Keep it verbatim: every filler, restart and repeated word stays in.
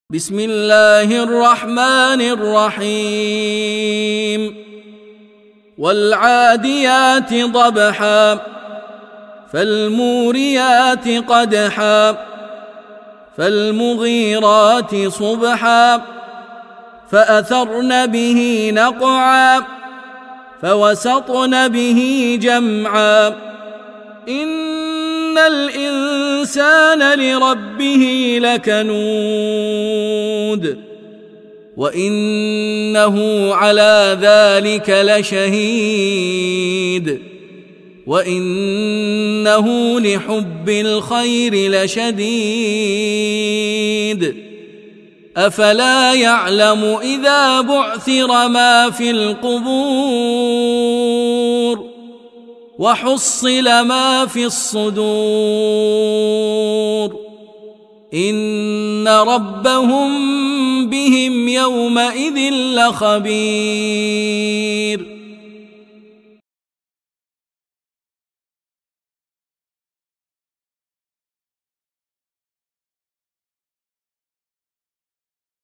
بسم الله الرحمن الرحيم والعاديات ضبحا فالموريات قدحا فالمغيرات صبحا فأثرن به نقعا فوسطن به جمعا إن الإنسان لربه لكنود وإنه على ذلك لشهيد وإنه لحب الخير لشديد أفلا يعلم إذا بعثر ما في القبور وحصل ما في الصدور إن ربهم بهم يومئذ لخبير